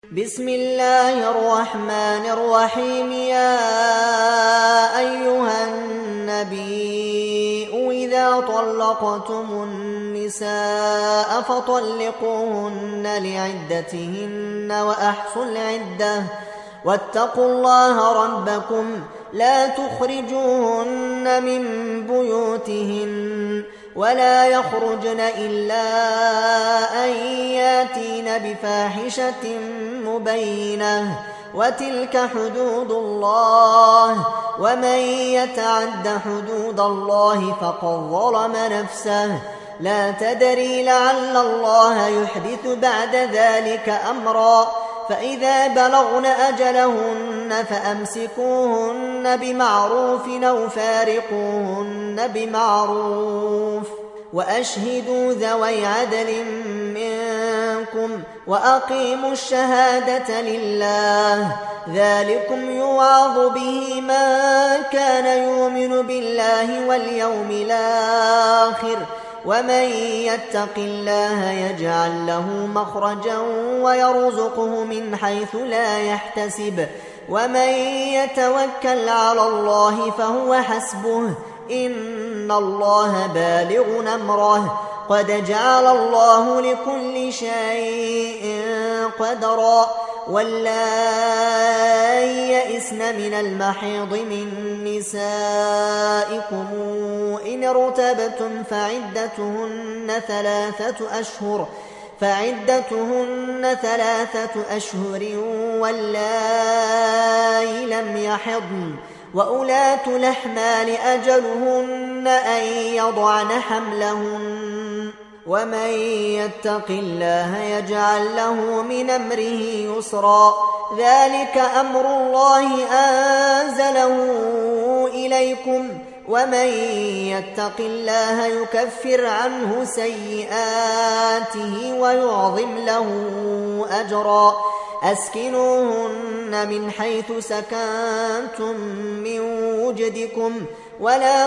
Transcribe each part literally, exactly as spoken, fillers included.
بسم الله الرحمن الرحيم. يا أيها النبي إذا طلقتم النساء فطلقوهن لعدتهن وأحصوا العدة واتقوا الله ربكم لا تخرجوهن من بيوتهن ولا يخرجن إلا أن ياتين بفاحشة مبينة وتلك حدود الله ومن يتعد حدود الله فقد ظلم نفسه لا تدري لعل الله يحدث بعد ذلك أمرا. فإذا بلغن أجلهن فأمسكوهن بمعروف أو فارقوهن بمعروف وأشهدوا ذوي عدل منكم وأقيموا الشهادة لله ذلكم يوعظ به من كان يؤمن بالله واليوم الآخر ومن يتق الله يجعل له مخرجا ويرزقه من حيث لا يحتسب ومن يتوكل على الله فهو حسبه إن الله بالغ أمره قد جعل الله لكل شيء قدرا. واللائي يئسن من المحيض من نسائكم إن ارتبتم فعدتهن ثلاثة أشهر فعدتهن ثلاثة أشهر واللائي لم يحضن وأولاة الأحمال أجلهن أن يضعن حملهن ومن يتق الله يجعل له من أمره يسرا. ذلك أمر الله أنزله إليكم ومن يتق الله يكفر عنه سيئاته ويعظم له أجرا. أسكنوهن من حيث سكنتم من وجدكم ولا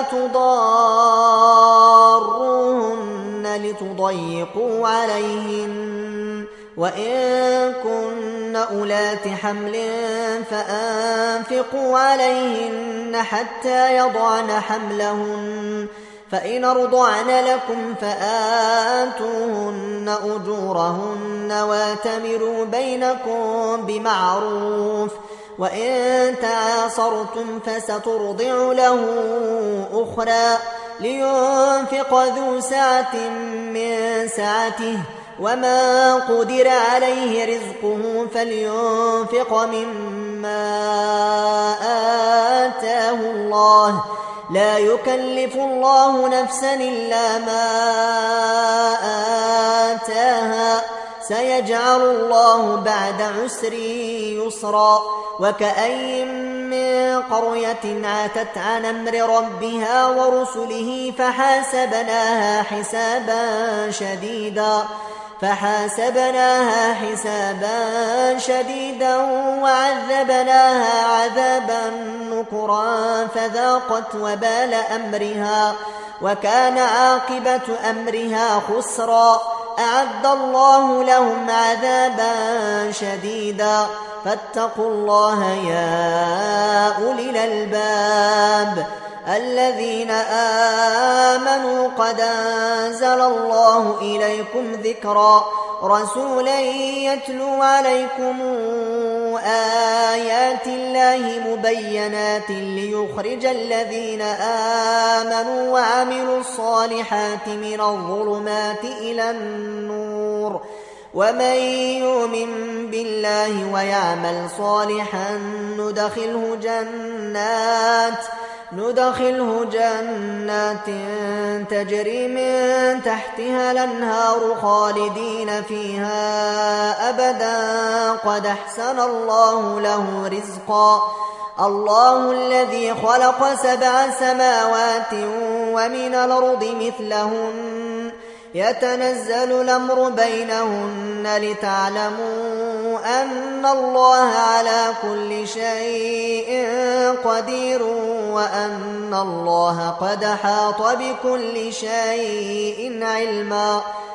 تضاروهن لتضيقوا عليهن وإن كن أولات حمل فأنفقوا عليهن حتى يضعن حملهن فإن أرضعن لكم فآتوهن أجورهن واتمروا بينكم بمعروف وإن تعاصرتم فسترضع له أخرى لينفق ذو سعة من سعته وما قدر عليه رزقه فلينفق مما آتاه الله لا يكلف الله نفسا إلا ما آتاها سيجعل الله بعد عسر يسرا. وكأي من قرية عاتت عن أمر ربها ورسله فحاسبناها حسابا شديدا فحاسبناها حسابا شديدا وعذبناها عذابا نكرا فذاقت وبال أمرها وكان عاقبة أمرها خسرا. أعد الله لهم عذابا شديدا فاتقوا الله يا أولي الألباب الذين آمنوا قد أنزل الله إليكم ذكرا رسولا يتلو عليكم آيات الله مبينات ليخرج الذين آمنوا وعملوا الصالحات من الظلمات إلى النور ومن يؤمن بالله ويعمل صالحا ندخله جنات ندخله جنات تجري من تحتها الأنهار خالدين فيها أبدا قد أحسن الله له رزقا. الله الذي خلق سبع سماوات ومن الأرض مثلهن يتنزل الأمر بينهن لتعلموا أن الله على كل شيء قدير وأن الله قد حاط بكل شيء علما.